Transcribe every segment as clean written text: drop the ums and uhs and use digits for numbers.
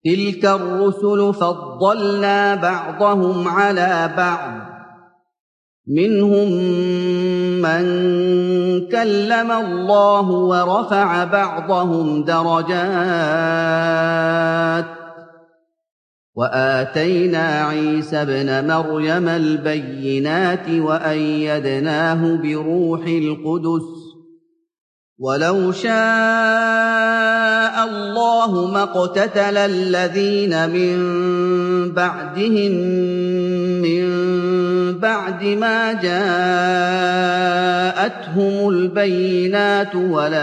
تِلْكَ الرُّسُلُ فَضَّلْنَا بَعْضَهُمْ عَلَىٰ بَعْضٍ ۖ مِّنْهُم مَّن كَلَّمَ اللَّهُ وَرَفَعَ بَعْضَهُمْ دَرَجَاتٍ ۚ وَآتَيْنَا عِيسَى ابْنَ مَرْيَمَ الْبَيِّنَاتِ وَأَيَّدْنَاهُ بِرُوحِ الْقُدُسِ ۗ وَلَوْ شَاءَ اللَّهُ مَا اقْتَتَلَ الَّذِينَ مِن بَعْدِهِم مِّن بَعْدِ مَا جَاءَتْهُمُ الْبَيِّنَاتُ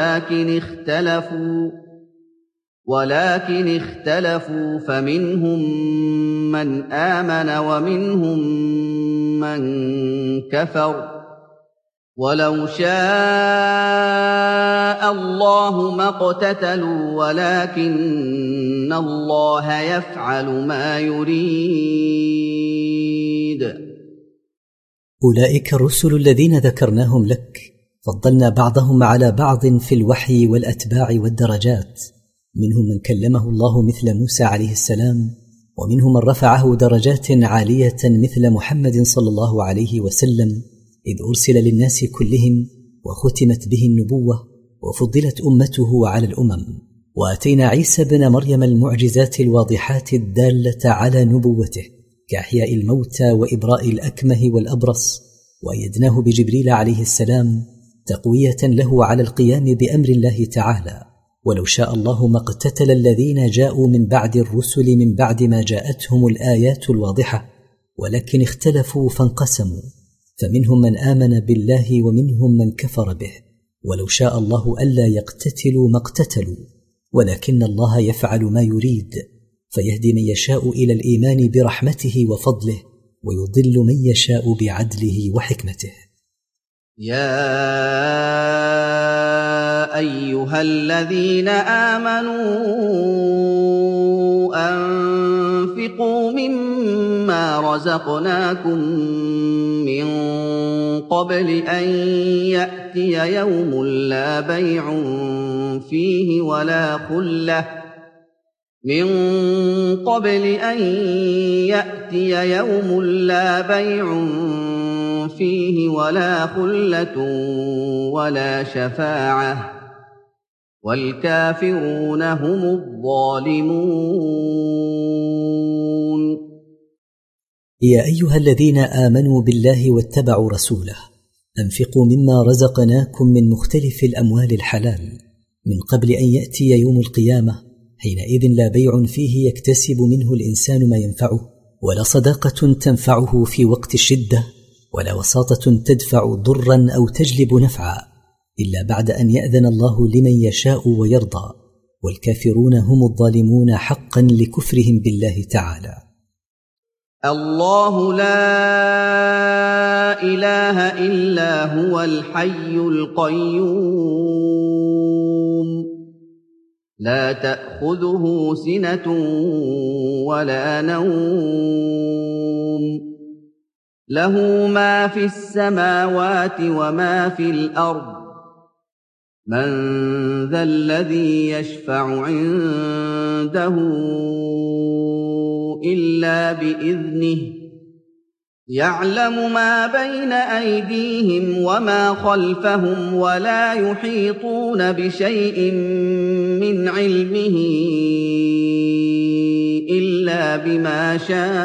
وَلَٰكِنِ اخْتَلَفُوا فَمِنْهُم مَّنْ آمَنَ وَمِنْهُم مَّن كَفَرَ ۚ وَلَوْ شَاءَ اللَّهُ مَا اقْتَتَلُوا وَلَٰكِنَّ اللَّهَ يَفْعَلُ مَا يُرِيدُ. أولئك الرسل الذين ذكرناهم لك فضلنا بعضهم على بعض في الوحي والأتباع والدرجات، منهم من كلمه الله مثل موسى عليه السلام، ومنهم من رفعه درجات عالية مثل محمد صلى الله عليه وسلم إذ أرسل للناس كلهم وختمت به النبوة وفضلت أمته على الأمم. وآتينا عيسى بن مريم المعجزات الواضحات الدالة على نبوته كإحياء الموتى وإبراء الأكمه والأبرص، وأيدناه بجبريل عليه السلام تقوية له على القيام بأمر الله تعالى. ولو شاء الله ما اقتتل الذين جاءوا من بعد الرسل من بعد ما جاءتهم الآيات الواضحة، ولكن اختلفوا فانقسموا، فمنهم من آمن بالله ومنهم من كفر به. ولو شاء الله ألا يقتتلوا ما اقتتلوا، ولكن الله يفعل ما يريد، فيهدي من يشاء إلى الإيمان برحمته وفضله، ويضل من يشاء بعدله وحكمته. يا أيها الذين آمنوا أنفقوا مما رزقناكم من قبل أن يأتي يوم لا بيع فيه ولا خلة ولا شفاعة، والكافرون هم الظالمون. يا أيها الذين آمنوا بالله واتبعوا رسوله أنفقوا مما رزقناكم من مختلف الأموال الحلال من قبل أن يأتي يوم القيامة، حينئذ لا بيع فيه يكتسب منه الإنسان ما ينفعه، ولا صداقة تنفعه في وقت الشدة، ولا وساطة تدفع ضرا أو تجلب نفعا، إلا بعد أن يأذن الله لمن يشاء ويرضى، والكافرون هم الظالمون حقا لكفرهم بالله تعالى. الله لا إله إلا هو الحي القيوم، لا تأخذه سنة ولا نوم، له ما في السماوات وما في الأرض، من ذا الذي يشفع عنده إلا بإذنه، يعلم ما بين أيديهم وما خلفهم، ولا يحيطون بشيء من علمه إلا بما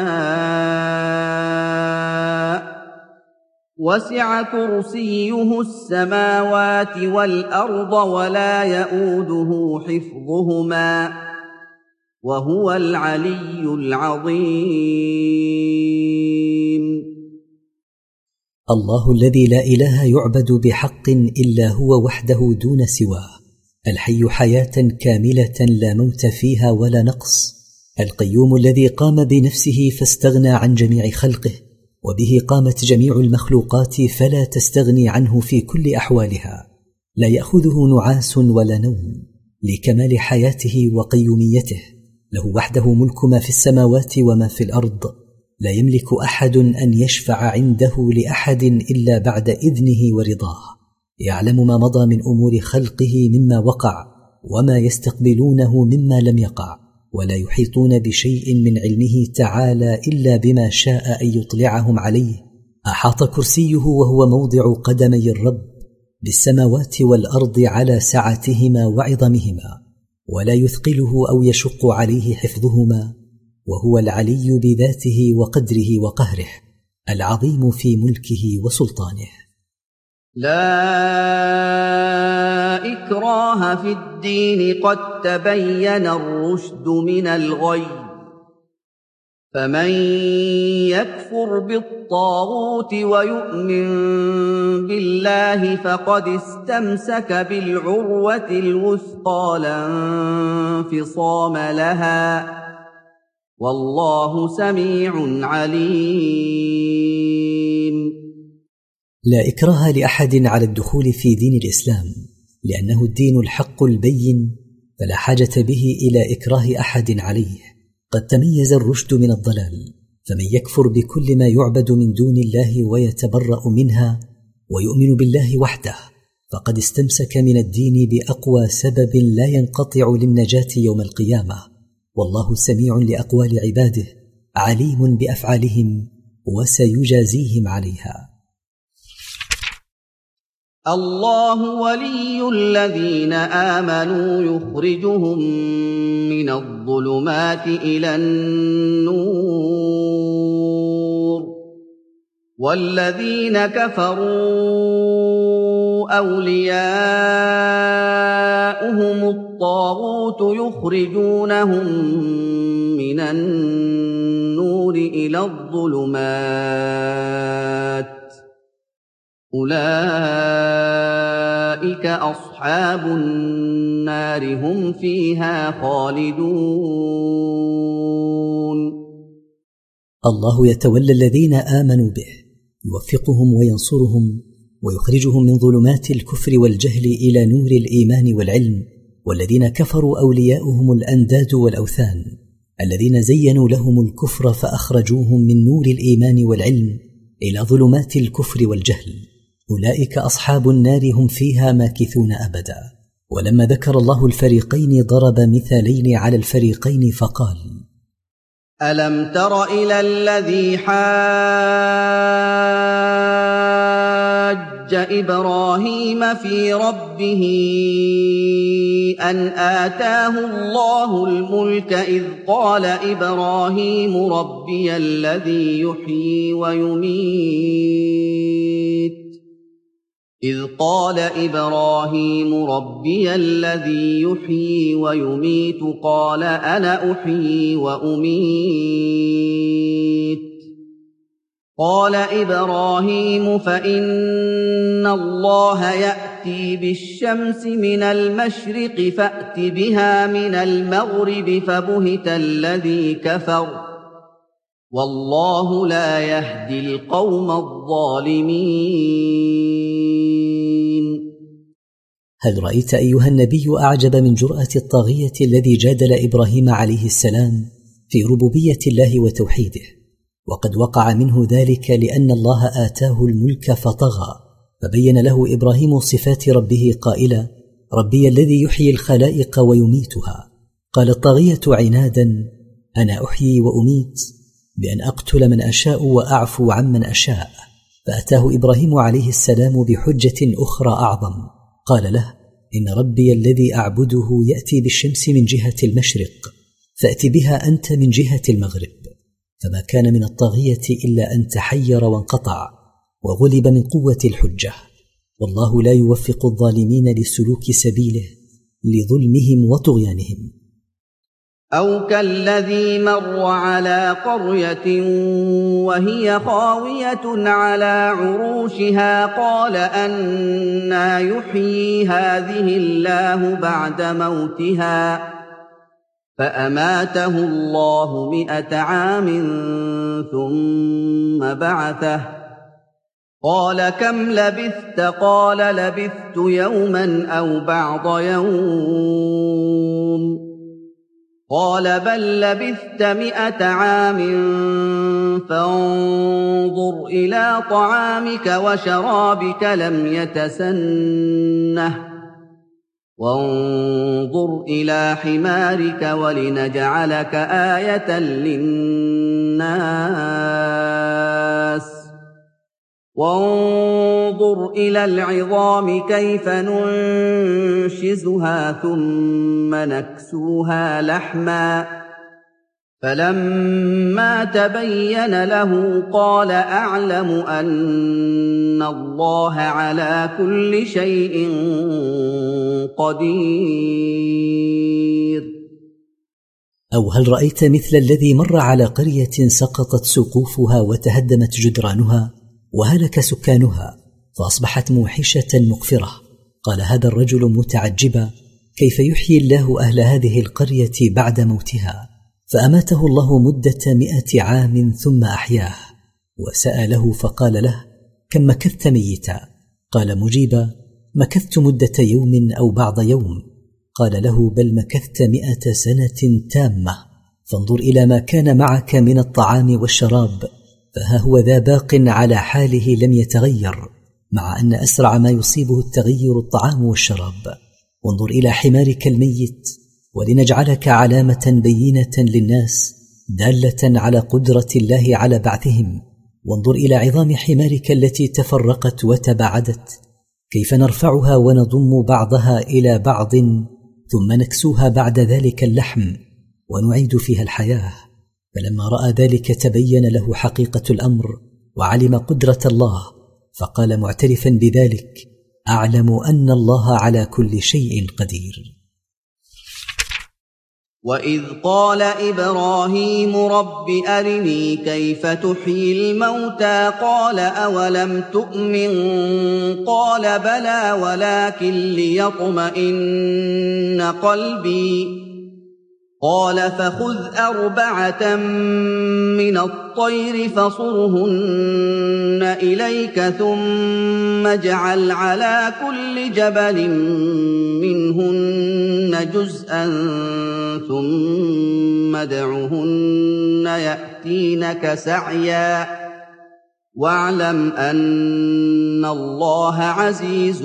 شاء، وسع كرسيه السماوات والأرض ولا يئوده حفظهما، وهو العلي العظيم. الله الذي لا إله يعبد بحق إلا هو وحده دون سواه، الحي حياة كاملة لا موت فيها ولا نقص، القيوم الذي قام بنفسه فاستغنى عن جميع خلقه، وبه قامت جميع المخلوقات فلا تستغني عنه في كل أحوالها، لا يأخذه نعاس ولا نوم، لكمال حياته وقيوميته، له وحده ملك ما في السماوات وما في الأرض، لا يملك أحد أن يشفع عنده لأحد إلا بعد إذنه ورضاه، يعلم ما مضى من أمور خلقه مما وقع وما يستقبلونه مما لم يقع، ولا يحيطون بشيء من علمه تعالى إلا بما شاء أن يطلعهم عليه. أحاط كرسيه وهو موضع قدمي الرب بالسماوات والأرض على سعتهما وعظمهما، ولا يثقله أو يشق عليه حفظهما، وهو العلي بذاته وقدره وقهره، العظيم في ملكه وسلطانه. لا إكراه في الدين قد تبين الرشد من الغي، فمن يكفر بالطاغوت ويؤمن بالله فقد استمسك بالعروة الوثقى لا انفصام لها، والله سميع عليم. لا إكراه لأحد على الدخول في دين الإسلام، لأنه الدين الحق البين، فلا حاجة به إلى إكراه أحد عليه. قد تميز الرشد من الضلال، فمن يكفر بكل ما يعبد من دون الله ويتبرأ منها ويؤمن بالله وحده فقد استمسك من الدين بأقوى سبب لا ينقطع للنجاة يوم القيامة، والله سميع لأقوال عباده عليم بأفعالهم وسيجازيهم عليها. الله ولي الذين آمنوا يخرجهم من الظلمات إلى النور، والذين كفروا أولياؤهم الطاغوت يخرجونهم من النور إلى الظلمات، أولئك أصحاب النار هم فيها خالدون. الله يتولى الذين آمنوا به، يوفقهم وينصرهم ويخرجهم من ظلمات الكفر والجهل إلى نور الإيمان والعلم، والذين كفروا أولياؤهم الأنداد والأوثان الذين زينوا لهم الكفر فأخرجوهم من نور الإيمان والعلم إلى ظلمات الكفر والجهل، أولئك أصحاب النار هم فيها ماكثون أبدا. ولما ذكر الله الفريقين ضرب مثالين على الفريقين فقال: ألم تر إلى الذي حاج إبراهيم في ربه أن آتاه الله الملك إذ قال إبراهيم ربي الذي يحيي ويميت قال أنا أحيي وأميت. قال إبراهيم فإن الله يأتي بالشمس من المشرق فأت بها من المغرب فبهت الذي كفر، والله لا يهدي القوم الظالمين. هل رأيت أيها النبي أعجب من جرأة الطاغية الذي جادل إبراهيم عليه السلام في ربوبية الله وتوحيده؟ وقد وقع منه ذلك لأن الله آتاه الملك فطغى، فبين له إبراهيم صفات ربه قائلا: ربي الذي يحيي الخلائق ويميتها. قال الطاغية عنادا: أنا أحيي وأميت بأن أقتل من أشاء وأعفو عمن أشاء. فأتاه إبراهيم عليه السلام بحجة أخرى أعظم، قال له: إن ربي الذي أعبده يأتي بالشمس من جهة المشرق، فأت بها أنت من جهة المغرب. فما كان من الطاغية إلا أن تحير وانقطع وغلب من قوة الحجة، والله لا يوفق الظالمين لسلوك سبيله لظلمهم وطغيانهم. أو كالذي مر على قرية وهي خاوية على عروشها قال أنى يحيي هذه الله بعد موتها، فأماته الله 100 عام ثم بعثه، قال كم لبثت؟ قال لبثت يوما أو بعض يوم، قال بل لبثت 100 عام فانظر إلى طعامك وشرابك لم يتسنه، وانظر إلى حمارك ولنجعلك آية للناس وانظر إلى العظام كيف ننشزها ثم نكسوها لحما فلما تبين له قال أعلم أن الله على كل شيء قدير. أو هل رأيت مثل الذي مر على قرية سقطت سقوفها وتهدمت جدرانها وهلك سكانها فأصبحت موحشة مقفرة؟ قال هذا الرجل متعجبا كيف يحيي الله أهل هذه القرية بعد موتها، فأماته الله مدة 100 عام ثم أحياه. وسأله فقال له كم مكثت ميتا؟ قال مجيبا مكثت مدة يوم أو بعض يوم. قال له بل مكثت 100 سنة تامة، فانظر إلى ما كان معك من الطعام والشراب، فها هو ذا باق على حاله لم يتغير، مع أن أسرع ما يصيبه التغير الطعام والشراب. وانظر إلى حمارك الميت ولنجعلك علامة بينة للناس دالة على قدرة الله على بعثهم. وانظر إلى عظام حمارك التي تفرقت وتباعدت كيف نرفعها ونضم بعضها إلى بعض ثم نكسوها بعد ذلك اللحم ونعيد فيها الحياة. فلما رأى ذلك تبين له حقيقة الأمر وعلم قدرة الله، فقال معترفا بذلك أعلم أن الله على كل شيء قدير. وإذ قال إبراهيم رب أرني كيف تحيي الموتى قال أولم تؤمن قال بلى ولكن ليطمئن قلبي قال فخذ 4 من الطير فصرهن إليك ثم اجعل على كل جبل منهن جزءا ثم ادعهن يأتينك سعيا واعلم أن الله عزيز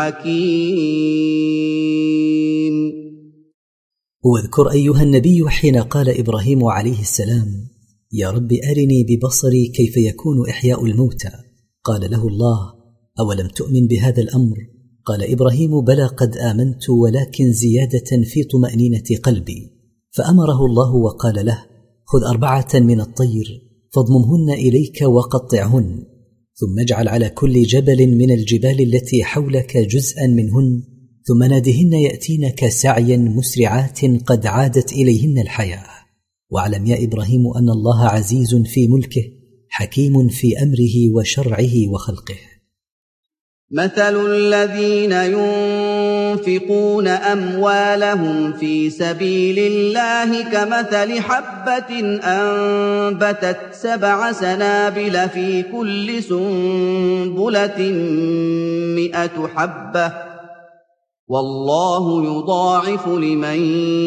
حكيم. واذكر أيها النبي حين قال إبراهيم عليه السلام يا رب أرني ببصري كيف يكون إحياء الموتى. قال له الله أولم تؤمن بهذا الأمر؟ قال إبراهيم بلى قد آمنت ولكن زيادة في طمأنينة قلبي. فأمره الله وقال له خذ 4 من الطير فاضممهن إليك وقطعهن ثم اجعل على كل جبل من الجبال التي حولك جزءا منهن ثم نادهن يأتينك سعيا مسرعات قد عادت إليهن الحياة. واعلم يا إبراهيم أن الله عزيز في ملكه حكيم في أمره وشرعه وخلقه. مثل الذين ينفقون أموالهم في سبيل الله كمثل حبة أنبتت 7 سنابل في كل سنبلة 100 حبة والله يضاعف لمن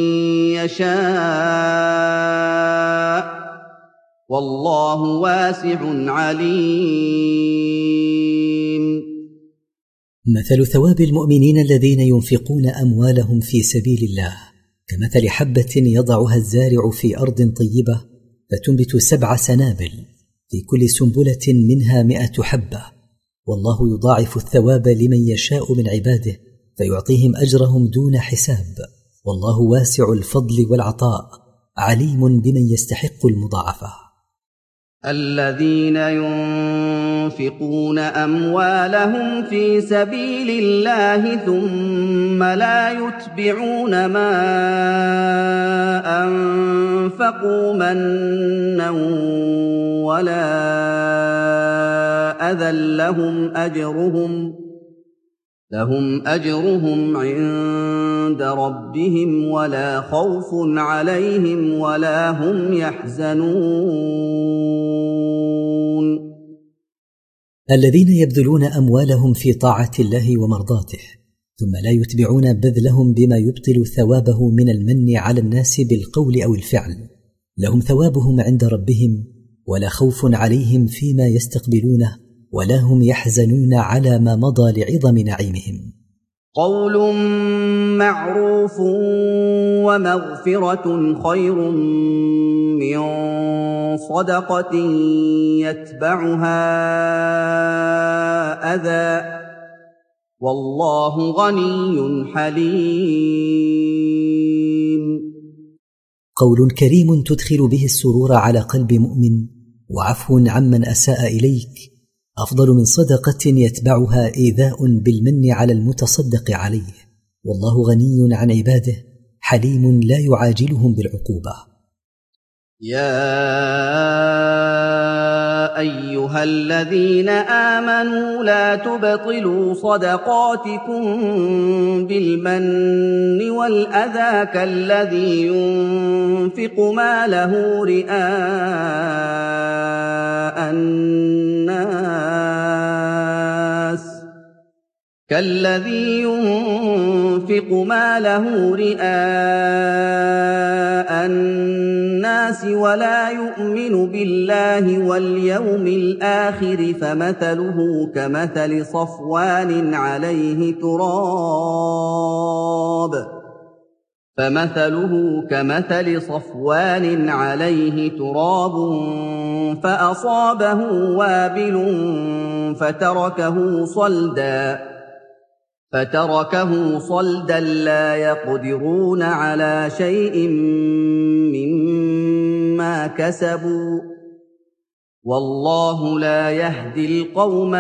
يشاء والله واسع عليم. مثل ثواب المؤمنين الذين ينفقون أموالهم في سبيل الله كمثل حبة يضعها الزارع في أرض طيبة فتنبت 7 سنابل في كل سنبلة منها 100 حبة والله يضاعف الثواب لمن يشاء من عباده فيعطيهم أجرهم دون حساب والله واسع الفضل والعطاء عليم بمن يستحق المضاعفة. الذين ينفقون أموالهم في سبيل الله ثم لا يتبعون ما أنفقوا منا ولا أذى لهم أجرهم عند ربهم ولا خوف عليهم ولا هم يحزنون. الذين يبذلون أموالهم في طاعة الله ومرضاته ثم لا يتبعون بذلهم بما يبطل ثوابه من المن على الناس بالقول أو الفعل لهم ثوابهم عند ربهم ولا خوف عليهم فيما يستقبلونه ولا هم يحزنون على ما مضى لعظم نعيمهم. قول معروف ومغفرة خير من صدقة يتبعها أذى والله غني حليم. قول كريم تدخل به السرور على قلب مؤمن وعفو عمن أساء إليك أفضل من صدقة يتبعها إيذاء بالمن على المتصدق عليه، والله غني عن عباده حليم لا يعاجلهم بالعقوبة. يا أيها الذين آمنوا لا تبطلوا صدقاتكم بالمن والأذى كالذي ينفق ماله رئاء الناس ولا يؤمن بالله واليوم الآخر فمثله كمثل صفوان عليه تراب فأصابه وابل فتركه صلدا لا يقدرون على شيء مما كسبوا والله لا يهدي القوم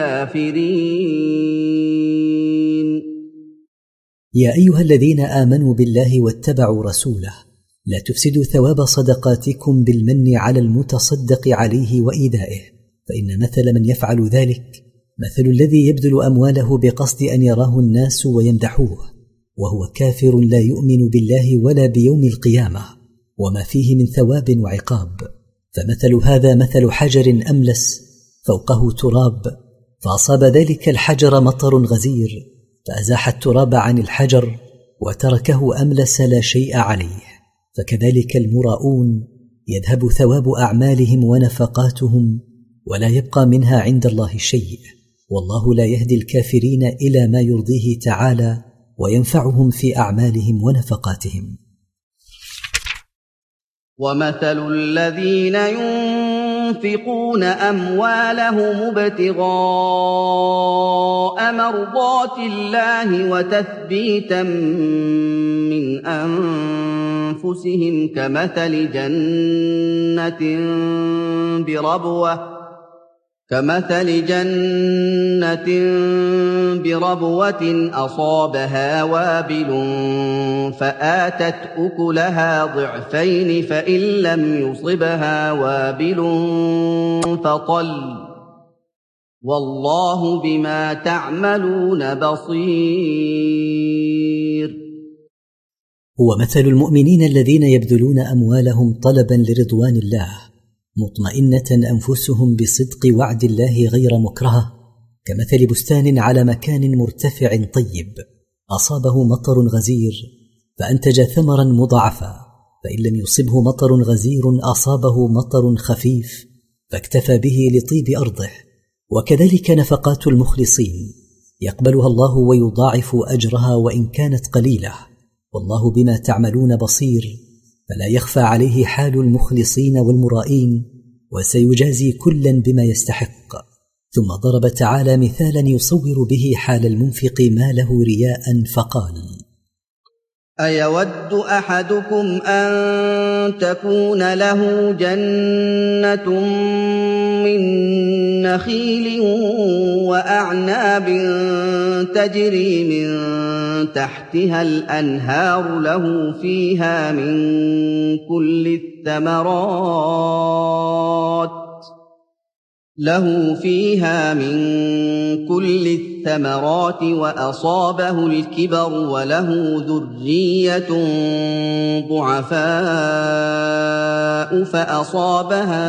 الكافرين. يا أيها الذين آمنوا بالله واتبعوا رسوله لا تفسدوا ثواب صدقاتكم بالمن على المتصدق عليه وإيذائه، فإن مثل من يفعل ذلك مثل الذي يبذل أمواله بقصد أن يراه الناس ويمدحوه وهو كافر لا يؤمن بالله ولا بيوم القيامة وما فيه من ثواب وعقاب. فمثل هذا مثل حجر أملس فوقه تراب فأصاب ذلك الحجر مطر غزير فأزاح التراب عن الحجر وتركه أملس لا شيء عليه، فكذلك المراؤون يذهب ثواب أعمالهم ونفقاتهم ولا يبقى منها عند الله شيء، والله لا يهدي الكافرين إلى ما يرضيه تعالى وينفعهم في أعمالهم ونفقاتهم. ومثل الذين ينفقون أموالهم ابتغاء مرضات الله وتثبيتا من أنفسهم كمثل جنة بربوة أصابها وابل فآتت أكلها ضعفين فإن لم يصبها وابل فطل والله بما تعملون بصير. هو مثل المؤمنين الذين يبذلون أموالهم طلبا لرضوان الله مطمئنة أنفسهم بصدق وعد الله غير مكرهة كمثل بستان على مكان مرتفع طيب أصابه مطر غزير فأنتج ثمرا مضاعفا، فإن لم يصبه مطر غزير أصابه مطر خفيف فاكتفى به لطيب أرضه. وكذلك نفقات المخلصين يقبلها الله ويضاعف أجرها وإن كانت قليلة، والله بما تعملون بصير، فلا يخفى عليه حال المخلصين والمرائين وسيجازي كلا بما يستحق. ثم ضرب تعالى مثالا يصور به حال المنفق ما له رياء فقال: أيود أحدكم أن تكون له جنة من نخيل وأعناب تجري من تحتها الأنهار له فيها من كل الثمرات وأصابه الكبر وله ذرية ضعفاء فأصابها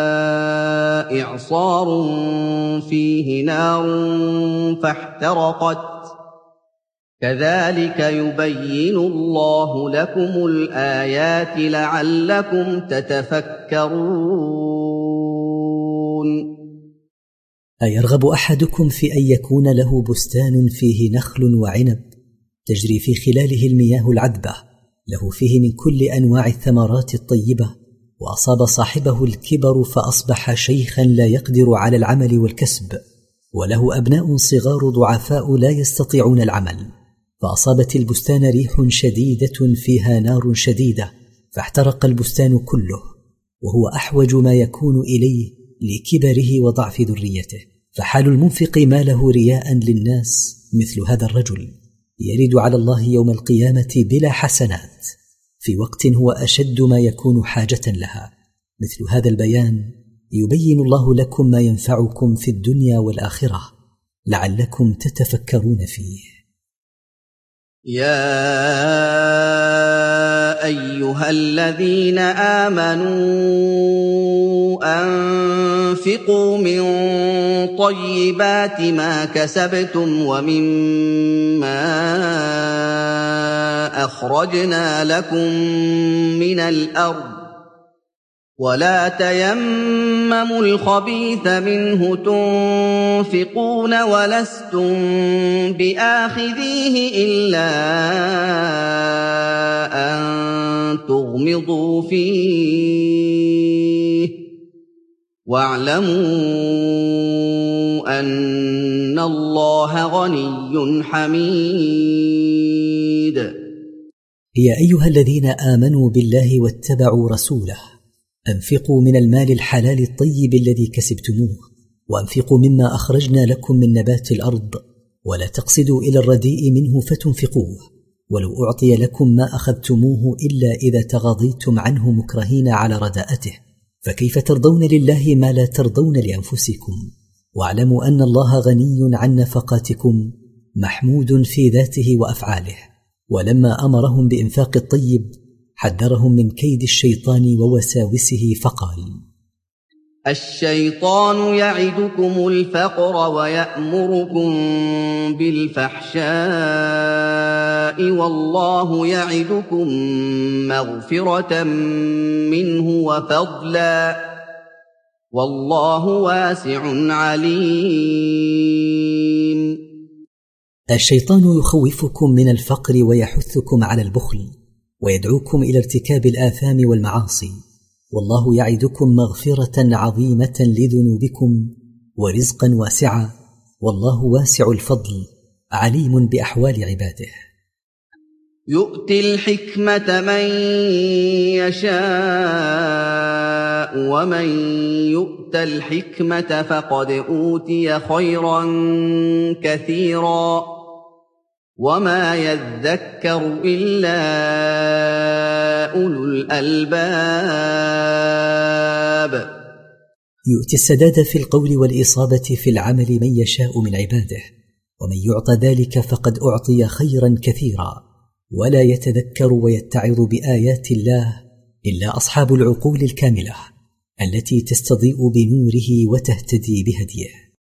إعصار فيه نار فاحترقت كذلك يبين الله لكم الآيات لعلكم تتفكرون. أيرغب أحدكم في أن يكون له بستان فيه نخل وعنب تجري في خلاله المياه العذبة، له فيه من كل أنواع الثمرات الطيبة، وأصاب صاحبه الكبر فأصبح شيخا لا يقدر على العمل والكسب، وله أبناء صغار ضعفاء لا يستطيعون العمل، فأصابت البستان ريح شديدة فيها نار شديدة فاحترق البستان كله، وهو أحوج ما يكون إليه لكبره وضعف ذريته. فحال المنفق ماله رياء للناس مثل هذا الرجل يرد على الله يوم القيامة بلا حسنات في وقت هو أشد ما يكون حاجة لها. مثل هذا البيان يبين الله لكم ما ينفعكم في الدنيا والآخرة لعلكم تتفكرون فيه. يا أيها الذين آمنوا أنفقوا من طيبات ما كسبتم ومما أخرجنا لكم من الأرض ولا تيمموا الخبيث منه تنفقون ولستم بآخذيه إلا أن تغمضوا فيه واعلموا أن الله غني حميد. يا أيها الذين آمنوا بالله واتبعوا رسوله أنفقوا من المال الحلال الطيب الذي كسبتموه، وأنفقوا مما أخرجنا لكم من نبات الأرض، ولا تقصدوا إلى الرديء منه فتنفقوه، ولو أعطي لكم ما أخذتموه إلا إذا تغاضيتم عنه مكرهين على رداءته، فكيف ترضون لله ما لا ترضون لأنفسكم؟ واعلموا أن الله غني عن نفقاتكم محمود في ذاته وأفعاله. ولما أمرهم بإنفاق الطيب حذرهم من كيد الشيطان ووساوسه فقال: الشيطان يعدكم الفقر ويأمركم بالفحشاء والله يعدكم مغفرة منه وفضلا والله واسع عليم. الشيطان يخوفكم من الفقر ويحثكم على البخل ويدعوكم إلى ارتكاب الآثام والمعاصي، والله يعدكم مغفرة عظيمة لذنوبكم ورزقا واسعا، والله واسع الفضل عليم بأحوال عباده. يؤتي الحكمة من يشاء ومن يؤت الحكمة فقد أوتي خيرا كثيرا وما يذكر إلا أولو الألباب. يؤتي السداد في القول والإصابة في العمل من يشاء من عباده، ومن يعطى ذلك فقد أعطي خيرا كثيرا، ولا يتذكر ويتعظ بآيات الله إلا أصحاب العقول الكاملة التي تستضيء بنوره وتهتدي بهديه.